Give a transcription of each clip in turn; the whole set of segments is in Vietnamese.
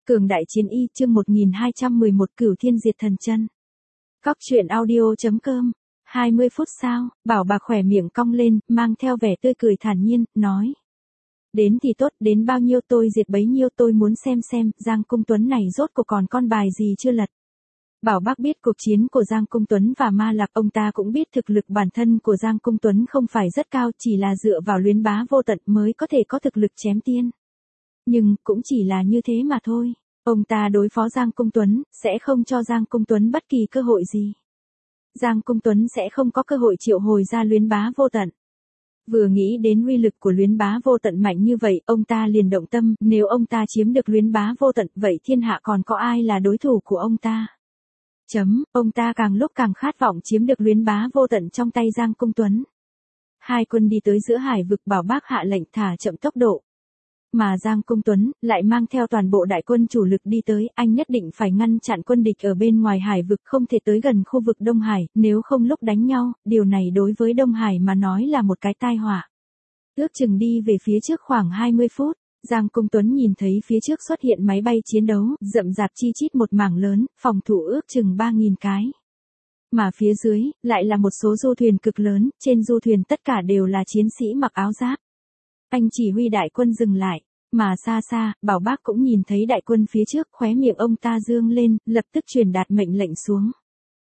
Cường đại chiến y chương 1211 Cửu Thiên Diệt Thần Chân. Cóc truyện audio.com 20 phút sau, Bảo Bạc khỏe miệng cong lên, mang theo vẻ tươi cười thản nhiên, nói. Đến thì tốt, đến bao nhiêu tôi diệt bấy nhiêu, tôi muốn xem, Giang Cung Tuấn này rốt cuộc còn con bài gì chưa lật. Bảo Bác biết cuộc chiến của Giang Cung Tuấn và Ma Lạc, ông ta cũng biết thực lực bản thân của Giang Cung Tuấn không phải rất cao, chỉ là dựa vào luyến bá vô tận mới có thể có thực lực chém tiên. Nhưng, cũng chỉ là như thế mà thôi. Ông ta đối phó Giang Cung Tuấn, sẽ không cho Giang Cung Tuấn bất kỳ cơ hội gì. Giang Cung Tuấn sẽ không có cơ hội triệu hồi ra luyến bá vô tận. Vừa nghĩ đến uy lực của luyến bá vô tận mạnh như vậy, ông ta liền động tâm, nếu ông ta chiếm được luyến bá vô tận, vậy thiên hạ còn có ai là đối thủ của ông ta? Ông ta càng lúc càng khát vọng chiếm được luyến bá vô tận trong tay Giang Cung Tuấn. Hai quân đi tới giữa hải vực, Bảo Bác hạ lệnh thả chậm tốc độ. Mà Giang Cung Tuấn lại mang theo toàn bộ đại quân chủ lực đi tới, anh nhất định phải ngăn chặn quân địch ở bên ngoài hải vực, không thể tới gần khu vực Đông Hải, nếu không lúc đánh nhau, điều này đối với Đông Hải mà nói là một cái tai họa. Ước chừng đi về phía trước khoảng 20 phút, Giang Cung Tuấn nhìn thấy phía trước xuất hiện máy bay chiến đấu, rậm rạp chi chít một mảng lớn, phòng thủ ước chừng 3.000 cái. Mà phía dưới, lại là một số du thuyền cực lớn, trên du thuyền tất cả đều là chiến sĩ mặc áo giáp. Anh chỉ huy đại quân dừng lại, mà xa xa, Bảo Bác cũng nhìn thấy đại quân phía trước, khóe miệng ông ta dương lên, lập tức truyền đạt mệnh lệnh xuống.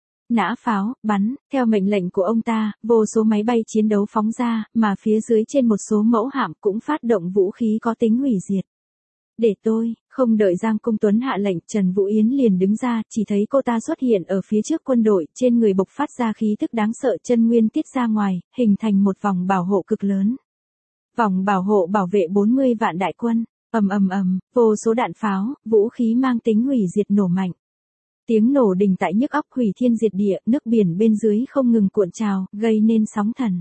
Nã pháo, bắn, theo mệnh lệnh của ông ta, vô số máy bay chiến đấu phóng ra, mà phía dưới trên một số mẫu hạm cũng phát động vũ khí có tính hủy diệt. Để tôi, không đợi Giang Cung Tuấn hạ lệnh, Trần Vũ Yến liền đứng ra, chỉ thấy cô ta xuất hiện ở phía trước quân đội, trên người bộc phát ra khí tức đáng sợ, chân nguyên tiết ra ngoài, hình thành một vòng bảo hộ cực lớn. Vòng bảo hộ bảo vệ 40 vạn đại quân, ầm, vô số đạn pháo, vũ khí mang tính hủy diệt nổ mạnh. Tiếng nổ đình tại nhức óc, hủy thiên diệt địa, nước biển bên dưới không ngừng cuộn trào, gây nên sóng thần.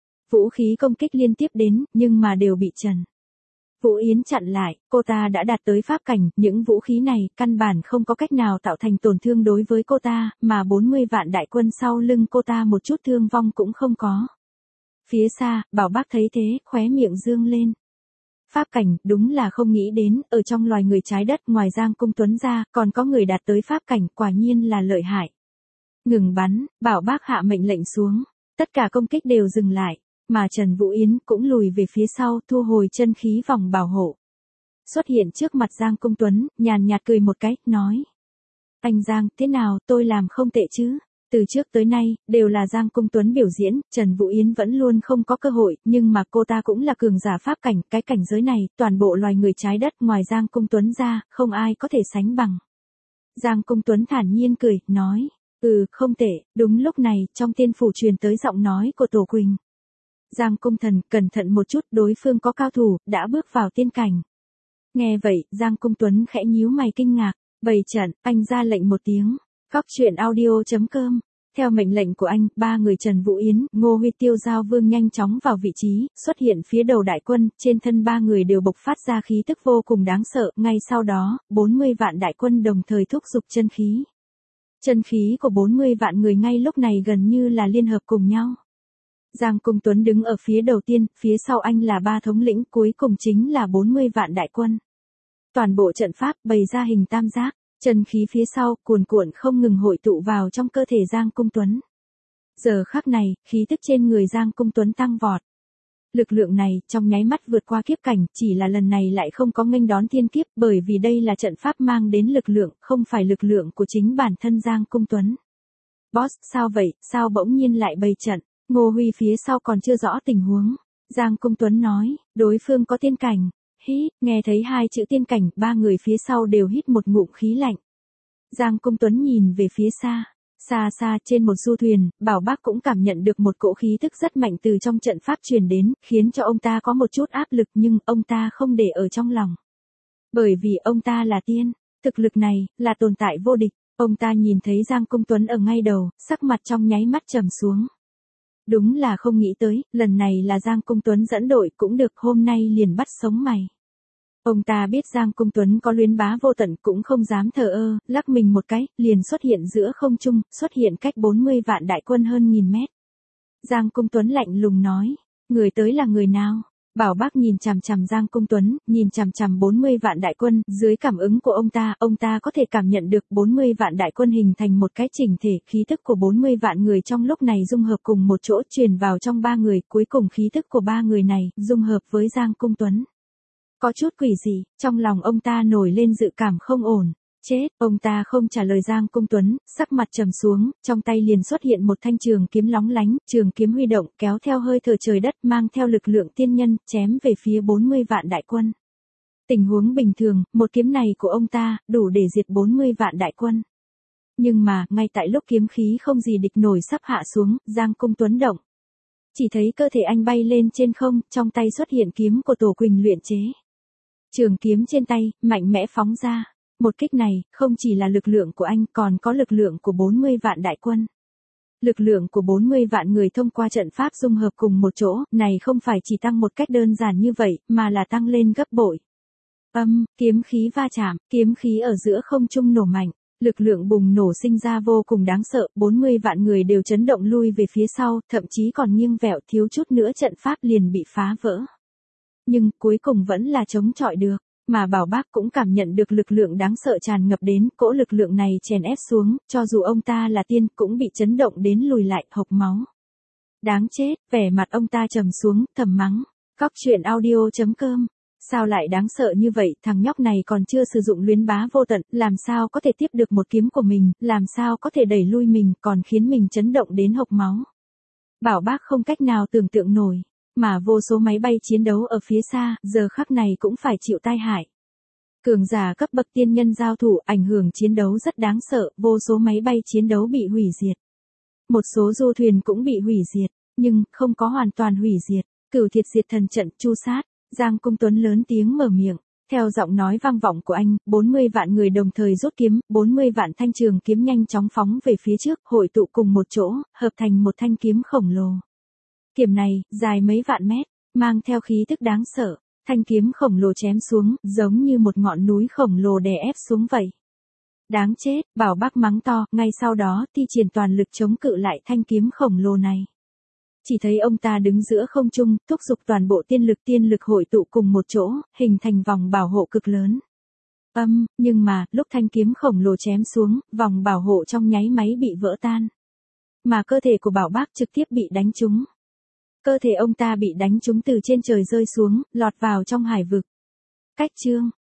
Vũ khí công kích liên tiếp đến, nhưng mà đều bị Trần Vũ Yến chặn lại, cô ta đã đạt tới pháp cảnh, những vũ khí này, căn bản không có cách nào tạo thành tổn thương đối với cô ta, mà 40 vạn đại quân sau lưng cô ta một chút thương vong cũng không có. Phía xa, Bảo Bác thấy thế, khóe miệng dương lên. Pháp cảnh, đúng là không nghĩ đến, ở trong loài người trái đất ngoài Giang Cung Tuấn ra, còn có người đạt tới pháp cảnh, quả nhiên là lợi hại. Ngừng bắn, Bảo Bác hạ mệnh lệnh xuống, tất cả công kích đều dừng lại, mà Trần Vũ Yến cũng lùi về phía sau, thu hồi chân khí vòng bảo hộ. Xuất hiện trước mặt Giang Cung Tuấn, nhàn nhạt cười một cái, nói. Anh Giang, thế nào, tôi làm không tệ chứ? Từ trước tới nay, đều là Giang Cung Tuấn biểu diễn, Trần Vũ Yến vẫn luôn không có cơ hội, nhưng mà cô ta cũng là cường giả pháp cảnh, cái cảnh giới này, toàn bộ loài người trái đất ngoài Giang Cung Tuấn ra, không ai có thể sánh bằng. Giang Cung Tuấn thản nhiên cười, nói, không tệ. Đúng lúc này, trong tiên phủ truyền tới giọng nói của Tổ Quỳnh. Giang Cung Thần, cẩn thận một chút, đối phương có cao thủ, đã bước vào tiên cảnh. Nghe vậy, Giang Cung Tuấn khẽ nhíu mày kinh ngạc, bày trận, anh ra lệnh một tiếng. Cóc truyện audio.com. Theo mệnh lệnh của anh, ba người Trần Vũ Yến, Ngô Huy Tiêu Giao Vương nhanh chóng vào vị trí, xuất hiện phía đầu đại quân, trên thân ba người đều bộc phát ra khí tức vô cùng đáng sợ, ngay sau đó, 40 vạn đại quân đồng thời thúc giục chân khí. Chân khí của 40 vạn người ngay lúc này gần như là liên hợp cùng nhau. Giang Cung Tuấn đứng ở phía đầu tiên, phía sau anh là ba thống lĩnh, cuối cùng chính là 40 vạn đại quân. Toàn bộ trận pháp bày ra hình tam giác. Chân khí phía sau, cuồn cuộn không ngừng hội tụ vào trong cơ thể Giang Cung Tuấn. Giờ khắc này, khí tức trên người Giang Cung Tuấn tăng vọt. Lực lượng này, trong nháy mắt vượt qua kiếp cảnh, chỉ là lần này lại không có nghênh đón thiên kiếp, bởi vì đây là trận pháp mang đến lực lượng, không phải lực lượng của chính bản thân Giang Cung Tuấn. Boss, sao vậy, sao bỗng nhiên lại bày trận? Ngô Huy phía sau còn chưa rõ tình huống. Giang Cung Tuấn nói, đối phương có tiên cảnh. Hít, nghe thấy hai chữ tiên cảnh, ba người phía sau đều hít một ngụm khí lạnh. Giang Cung Tuấn nhìn về phía xa. Xa trên một du thuyền, Bảo Bác cũng cảm nhận được một cỗ khí tức rất mạnh từ trong trận pháp truyền đến, khiến cho ông ta có một chút áp lực nhưng ông ta không để ở trong lòng. Bởi vì ông ta là tiên, thực lực này, là tồn tại vô địch. Ông ta nhìn thấy Giang Cung Tuấn ở ngay đầu, sắc mặt trong nháy mắt trầm xuống. Đúng là không nghĩ tới, lần này là Giang Cung Tuấn dẫn đội cũng được, hôm nay liền bắt sống mày. Ông ta biết Giang Cung Tuấn có luyến bá vô tận cũng không dám thờ ơ, lắc mình một cái, liền xuất hiện giữa không trung, xuất hiện cách 40 vạn đại quân hơn 1000 mét. Giang Cung Tuấn lạnh lùng nói, người tới là người nào? Bảo Bác nhìn chằm chằm Giang Công Tuấn, nhìn chằm chằm 40 vạn đại quân, dưới cảm ứng của ông ta có thể cảm nhận được 40 vạn đại quân hình thành một cái chỉnh thể, khí tức của 40 vạn người trong lúc này dung hợp cùng một chỗ truyền vào trong ba người, cuối cùng khí tức của ba người này dung hợp với Giang Công Tuấn. Có chút quỷ gì, trong lòng ông ta nổi lên dự cảm không ổn. Chết, ông ta không trả lời Giang Công Tuấn, sắc mặt trầm xuống, trong tay liền xuất hiện một thanh trường kiếm lóng lánh, trường kiếm huy động, kéo theo hơi thở trời đất, mang theo lực lượng tiên nhân, chém về phía 40 vạn đại quân. Tình huống bình thường, một kiếm này của ông ta, đủ để diệt 40 vạn đại quân. Nhưng mà, ngay tại lúc kiếm khí không gì địch nổi sắp hạ xuống, Giang Công Tuấn động. Chỉ thấy cơ thể anh bay lên trên không, trong tay xuất hiện kiếm của Tổ Quỳnh luyện chế. Trường kiếm trên tay, mạnh mẽ phóng ra. Một kích này, không chỉ là lực lượng của anh, còn có lực lượng của 40 vạn đại quân. Lực lượng của 40 vạn người thông qua trận pháp dung hợp cùng một chỗ, này không phải chỉ tăng một cách đơn giản như vậy, mà là tăng lên gấp bội. Kiếm khí va chạm, kiếm khí ở giữa không trung nổ mạnh, lực lượng bùng nổ sinh ra vô cùng đáng sợ, 40 vạn người đều chấn động lui về phía sau, thậm chí còn nghiêng vẹo, thiếu chút nữa trận pháp liền bị phá vỡ. Nhưng, cuối cùng vẫn là chống chọi được. Mà Bảo Bác cũng cảm nhận được lực lượng đáng sợ tràn ngập đến, cỗ lực lượng này chèn ép xuống, cho dù ông ta là tiên cũng bị chấn động đến lùi lại, hộc máu. Đáng chết, vẻ mặt ông ta trầm xuống, thầm mắng. Cóc truyện audio.com. Sao lại đáng sợ như vậy, thằng nhóc này còn chưa sử dụng luyến bá vô tận, làm sao có thể tiếp được một kiếm của mình, làm sao có thể đẩy lui mình, còn khiến mình chấn động đến hộc máu. Bảo Bác không cách nào tưởng tượng nổi. Mà vô số máy bay chiến đấu ở phía xa, giờ khắc này cũng phải chịu tai hại. Cường giả cấp bậc tiên nhân giao thủ, ảnh hưởng chiến đấu rất đáng sợ, vô số máy bay chiến đấu bị hủy diệt. Một số du thuyền cũng bị hủy diệt, nhưng không có hoàn toàn hủy diệt. Cửu Thiệt Diệt Thần Trận chu sát, Giang Công Tuấn lớn tiếng mở miệng. Theo giọng nói vang vọng của anh, 40 vạn người đồng thời rút kiếm, 40 vạn thanh trường kiếm nhanh chóng phóng về phía trước, hội tụ cùng một chỗ, hợp thành một thanh kiếm khổng lồ. Kiếm này, dài mấy vạn mét, mang theo khí tức đáng sợ, thanh kiếm khổng lồ chém xuống, giống như một ngọn núi khổng lồ đè ép xuống vậy. Đáng chết, Bảo Bác mắng to, ngay sau đó thi triển toàn lực chống cự lại thanh kiếm khổng lồ này. Chỉ thấy ông ta đứng giữa không trung, thúc giục toàn bộ tiên lực hội tụ cùng một chỗ, hình thành vòng bảo hộ cực lớn. Nhưng mà, lúc thanh kiếm khổng lồ chém xuống, vòng bảo hộ trong nháy máy bị vỡ tan. Mà cơ thể của Bảo Bác trực tiếp bị đánh trúng. Cơ thể ông ta bị đánh trúng từ trên trời rơi xuống, lọt vào trong hải vực. Cách chương